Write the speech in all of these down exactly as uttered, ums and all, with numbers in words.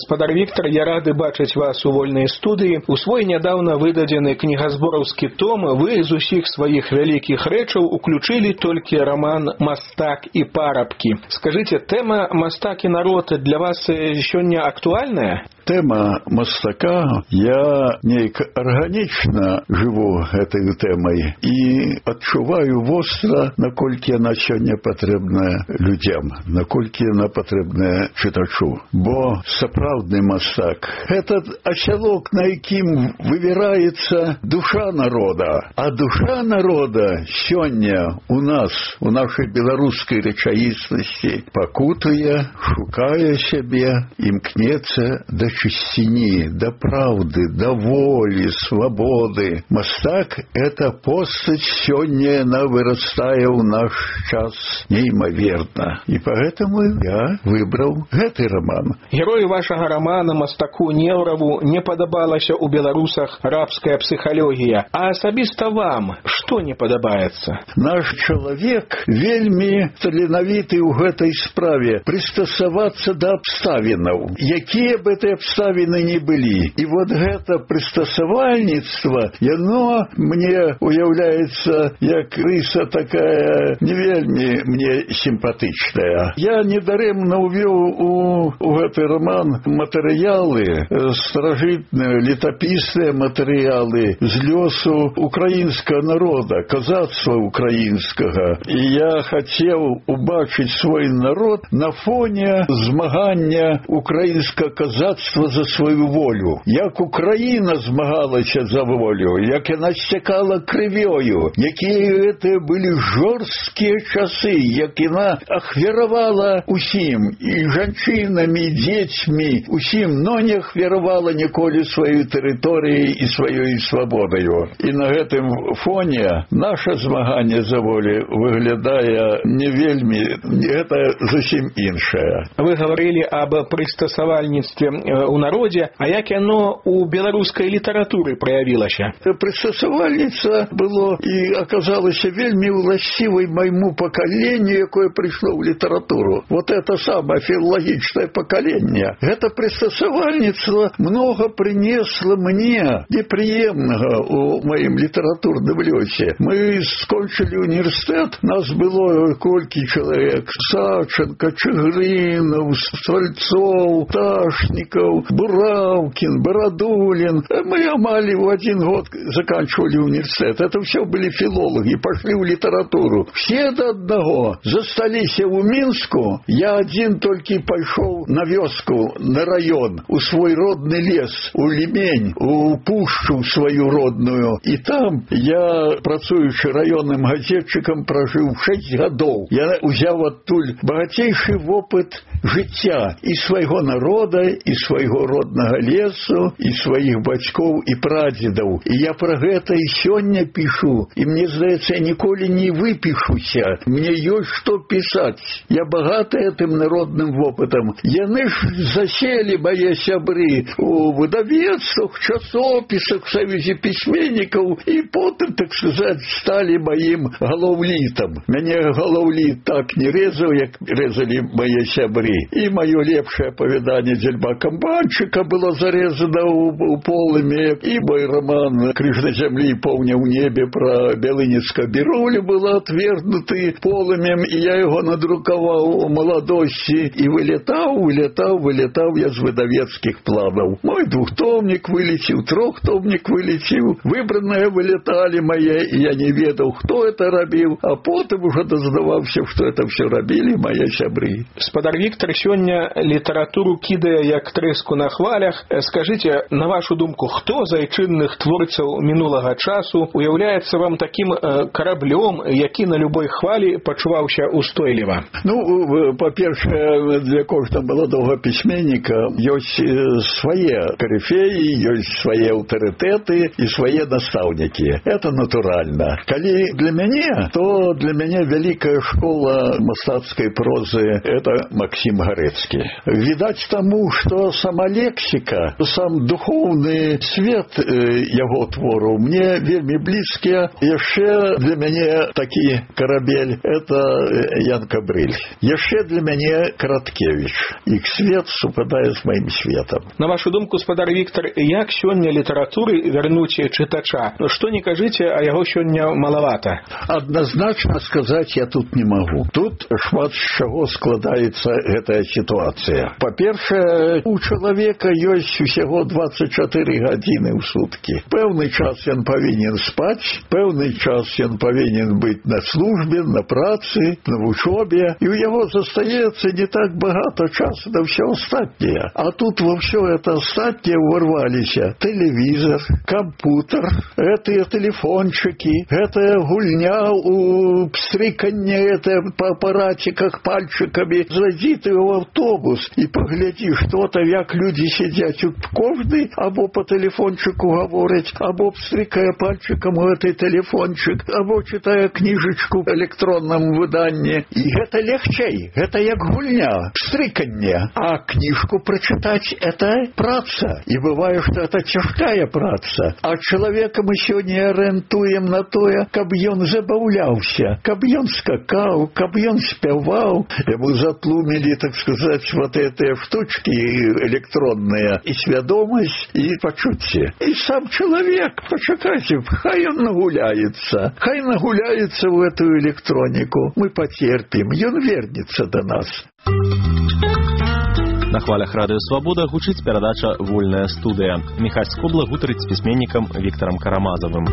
Гаспадар Віктар, я рады бачыць вас у вольнай студыі. У свой нядаўна выдадзены кнігазбораўскі том вы з усіх сваіх вялікіх рэчаў уключылі толькі раман «Мастак і парабкі». Скажыце, тэма «Мастак і народ» для вас сёння актуальная? Тэма мастака, я нейк арганічна жыву гэтай тэмай і адчуваю востра, наколькі яна сёння патрэбная людзям, наколькі яна патрэбная чытачу. Бо сапраўдны мастак – гэта асялок, на якім вывіраецца душа народа. А душа народа сёння у нас, у нашай беларускай рэчаіснасці, пакутуе, шукае сябе, імкнецца да чысціні, да праўды, да волі, свабоды. Мастак – это постаць сёння, яна вырастае ў наш час неймаверна. І поэтому я выбраў гэты роман. Герою вашага романа мастаку Неўраву не падабалася ў беларусах рабская псіхалогія. А асабіста вам што не падабаецца? Наш чалавек вельмі таленавіты ў гэтай справе прыстасавацца да абставінаў, якія б гэтыя абставіны не былі. І вот гэта прыстасавальніцтва, яно мне уяўляецца як рыса такая не вельмі мне сімпатычная. Я недарэмна ўвёў у, у гэты роман матэрыялы, старажытныя летапісныя матэрыялы з лёсу украінскага народа, казацтва украінскага. І я хацеў убачыць свой народ на фоне змагання украінскага казацтва за свою волю. Як Украіна змагалася за волю, як яна сцякала крывёю, якія гэта былі жорсткія часы, як яна ахвяравала усім, і жанчынамі, і дзецьмі, усім, но не ахвяравала ніколі сваёй тэрыторыяй і сваёй свабодаю. І на гэтым фоне наша змаганне за волю выглядае не вельмі, гэта зусім іншае. Вы гаварылі аб прыстасавальніцтве у народзе, а як яно у беларускай літаратуры праявілася? Прыстасавальніца было і аказалася вельмі ўласцівай майму пакаленню, якое прыйшло ў літаратуру. Вот это самое філалагічнае пакаленне. Гэта прыстасавальніцтва много принесла мне непрыемнага у маім літаратурным лёсе. Мы скончылі універсітэт, нас было колькі чалавек: Саченко, Чыгрынов, Свальцов, Ташнікаў, Бураўкін, Барадулін. Мы амаль в один год заканчивали университет. Это все были филологи, пошли в литературу. Все до одного застались у Минску. Я один только пошел на вёску, на район, у свой родный лес, у Лемень, у пушчу свою родную. И там я, працуючи районным газетчиком, прожил шесть годов. Я взял оттуль богатейший опыт жыцця і свайго народа, і свайго роднага лесу, і сваіх бацькоў і прадзедаў. І я пра гэта і сёння пішу. І мне здаецца, я ніколі не выпішуся. Мне ёсць што пісаць. Я багаты гэтым народным вопытам. Яны ж заселі, мае сябры, у выдавецтвах, часопісах, саюзе пісьменнікаў, і потым, так сказаць, сталі маім галаўлітам. Мяне галаўліт так не рэзаў, як рэзалі мае сябры. І маё лепшае апавяданне «Дзельба камбанчыка» было зарезана ў, ў полымі, і мой роман «Крыж на зямлі, поўня ў небе» пра Бялыніцкага Бірулю был отвергнуты полымем, і я яго надрукаваў у маладосці, і вылетаў, вылетаў, вылетаў я з выдавецкіх планаў. Мой двухтомнік вылеціў, трохтомнік вылеціў, выбраныя вылеталі мае, і я не ведаў, хто это рабіў, а потым ужо дазнаваўся, што это все рабілі мае сябры. Гаспадар Віктар сёння літаратуру кідае як трэску на хвалях. Скажыце, на вашу думку, хто з айчынных творцаў мінулага часу уяўляецца вам такім э, караблём, які на любой хвалі пачуваўся устойліва? Ну, па-першае, для кожнага маладога пісьменніка ёсць свае карифеі, ёсць свае аўтарытэты і свае настаўнікі. Это натуральна. Калі для мяне, то для мяне вялікая школа мастацкай прозы — это Максим Гарэцкі. Відаць таму, што сама лексіка, сам духоўны свет яго твораў мне вельмі блізкія. Яшчэ для мяне такі карабель — это Ян Кабрыль. Яшчэ для мяне Караткевіч. Іх свет супадае з маім светам. На вашу думку, спадар Віктор, як сёння літаратуры вярнуць чытача? Што не кажыце, а яго сёння малавата? Адназначна сказаць я тут не магу. Тут шмат з чаго складаецца гэтая сітуацыя. Па-першае, у чалавека ёсць усяго дваццаць чатыры гадзіны ў суткі. Пэўны час ён павінен спаць, пэўны час ён павінен быць на службе, на працы, на вучобе, і ў яго застаецца не так багата часу на ўсё астатняе. А тут во ўсё это астатняе ўварваліся тэлевізор, кампутер, гэтыя тэлефончыкі, гэтая гульня у пстрыканне, это па апаратиках пальчиками. Зайди ты в автобус и погляди, что там, як люди сидят. Кожный або по телефончику говорить, або пстрикая пальчиком у этой телефончик, або читая книжечку в электронном выдании. И это легче, это як гульня, пстрыканне. А книжку прочитать — это праца. И бывает, что это тяжкая праца. А человека мы сегодня ориентуем на то, каб ён забавлялся, каб ён скакал, каб ён спевал. Ему затлумили, так сказать, вот эти штучки электронные, и сведомость, и почуття. И сам человек, почекайте, хай он нагуляется, хай нагуляется в эту электронику. Мы потерпим, и он вернется до нас. На хвалях Радыё Свабода гучыць перадача «Вольная студыя». Міхась Скобла гутарыць з пісьменнікам Віктарам Карамазавым.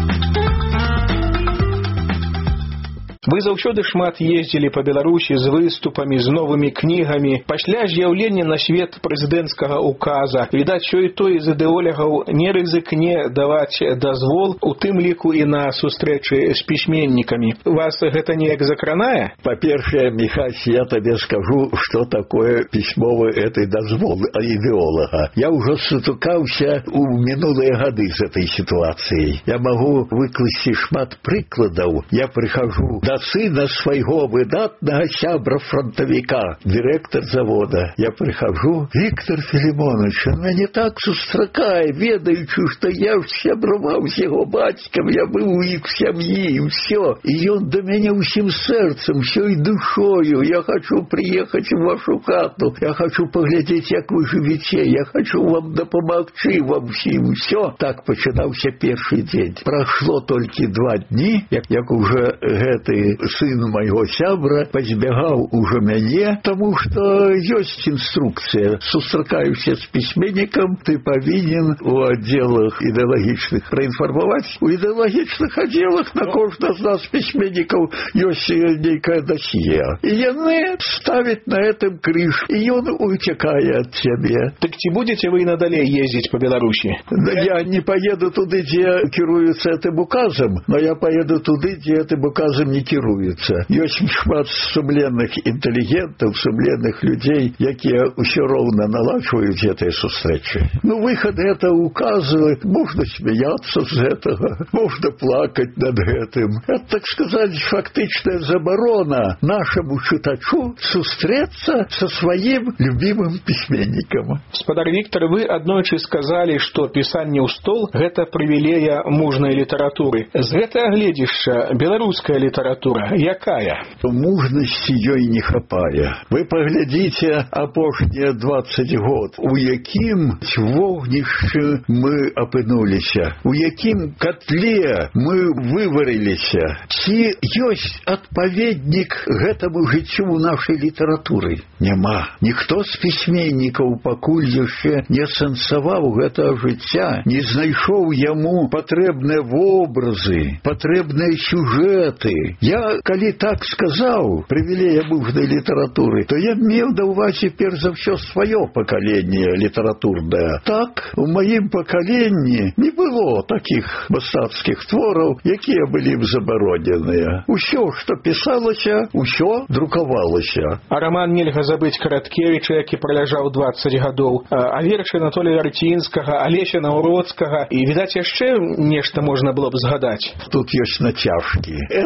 Вы заўсёды шмат ездзілі па Беларусі з выступамі, з новымі кнігамі. Пасля з'яўлення на свет прэзідэнцкага указа, відаць, що і той з ідэолягаў не рызыкне даваць дазвол, у тым ліку і на сустрэчы з пісьменнікамі. Вас гэта неяк закранае? Па-першае, Міхась, я табе скажу, што такое пісьмовы этой дазвол ідэолага. Я ўжо сутыкаўся ў мінулыя гады з этой сітуацыяй. Я магу выкласці шмат прыкладаў. Я прыхожу да сына свайго выдатнага сябра-фронтавіка, дырэктар завода. Я прыхожу: Віктор Філімонович, он мяне так сустракае, ведаючы, што я сябраваў з яго бацькам, я быў у іх сям'і, і ўсё. І ён да мяне ўсім сэрцам, ўсёй душою: я хочу приехать в вашу хату, я хочу паглядзець, як вы жывіце, я хочу вам дапамагчы вам всім. Усё. Так пачынаўся першы дзень. Прашло толькі два дні, як, як уже гэты сын майго сябра пазбягаў ужо мяне, таму што ёсць інструкцыя. Сустракаюся з пісьменнікам, ты павінен у аддзелах ідэалагічных праінфармаваць. У ідэалагічных аддзелах на кожнага з нас пісьменнікаў ёсць нейкае дасье. І яны ставяць на этом крыж, і ён уцякае ад цябе. Так ці будзеце вы надалей ездзіць па Беларусі? Я не поеду туды, дзе кіруюцца этим указом, но я поеду туды, дзе этим указом не кіруюцца. Ёсць шмат сумленных інтэлігентаў, сумленных людзей, якія ўсё роўна наладжваюць гэтыя сустрэчы. Ну, выхад гэта указы, можна смяяцца з гэтага, можна плакаць над гэтым. Это, так сказаць, фактычная забарона нашаму чытачу сустрэцца са сваім любімым пісьменнікам. Спадар Віктор, вы аднойчы сказалі, што пісанне ў стол — гэта прывілея мужнай літаратуры. З гэтага гледзішча беларуская літаратура якая? Мужнасці ёй не хапае. Вы паглядзіце апошнія дваццаць год, у якім вогнішчы мы апынуліся, у якім котле мы выварыліся. Ці ёсць адпаведнік гэтаму жыццю ў нашай літаратуры? Няма. Ніхто з пісьменнікаў пакуль яшчэ не сэнсаваў гэтага жыцця, не знайшоў яму патрэбныя вобразы, патрэбныя сюжэты. Я, калі так сказаў, прывілея мужнай літаратуры, то я меў да ўвазе перш за ўсё сваё пакаленне літаратурнае. Так, у маім пакаленні не было такіх мастацкіх твораў, якія былі б забароненыя. Усё, што пісалася, усё друкавалася. А роман нельга забыць Караткевіча, які праляжаў дваццаць гадоў, а вершы Анатолія Вярцінскага, Алеся Наўроцкага, і, відаць, яшчэ нешта можна было б згадаць. Тут ёсць нацяжкі. Это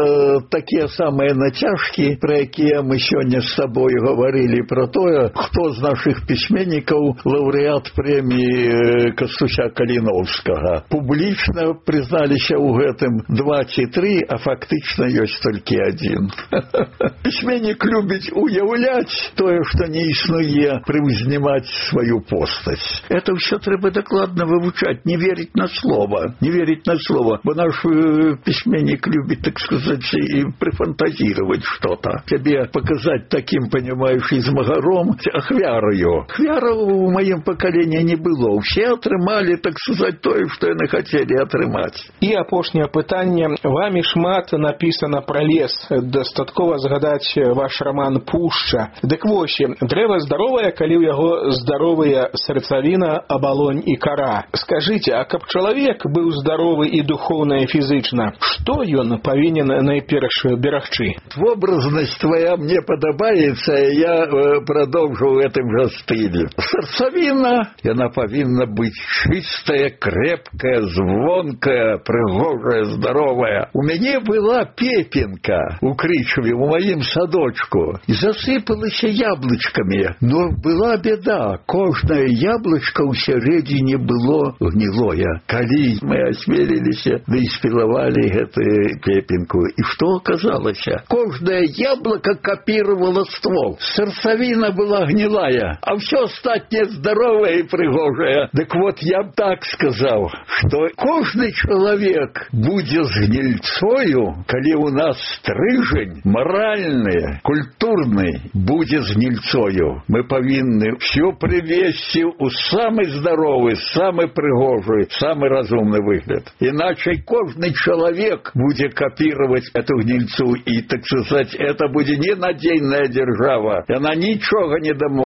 такія самыя нацяжкі, пра якія мы сёння з табой гаварылі, пра тое, хто з нашых пісьменнікаў лаўрэат прэміі Кастуся Каліноўскага. Публічна прызналіся ў гэтым два ці тры, а фактычна ёсць толькі адзін. Пісьменнік любіць уяўляць тое, што не існуе, прыўзнімаць сваю постаць. Это ўсё трэба дакладна вывучаць, не верыць на слово, не верыць на слово, бо наш э, письменник любит, так сказать, и прифантазировать что-то. Тебе показать таким, понимаешь, измагаром, ахвярою. Ахвяра в моем поколении не было. Все атрымалі, так сказать, тое, што яны хацелі атрымаць. І апошняе пытанне. Вамі шмат напісана пра лес. Дастаткова згадаць ваш роман «Пушча». Дык вось, дрэва здаровае, калі ў яго здаровыя сэрцавіна, абалонь і кара. Скажыце, а каб чалавек быў здаровы і духоўна, і фізычна, што ён павінен найперш берагчы? Вобразнасць твоя мне падабаецца, я э, продолжу в этом же стиле. Сэрцавіна, яна павінна быць чистая, крепкая, звонкая, прыгожая, здоровая. У мяне была пепенка у Крычеве, у маім садочку, и засыпалася яблычками. Но была беда, кожнае яблычко ў сярэдзіне было гнілое. Калі мы осмелились, да и спиловали эту пепенку. И что оказалось? Каждое яблоко копировало ствол. Сердцевина была гнилая, а все остальное здоровое и пригожее. Так вот, я бы так сказал, что каждый человек будет с гнильцою, коли у нас стрижень моральный, культурный, будет с гнильцою. Мы повинны все привести у самый здоровый, самый пригожий, самый разумный выгляд. Иначе каждый человек будет копировать эту гнильцу, и, так сказать, это будет ненадежная держава. И она ничего не дамо.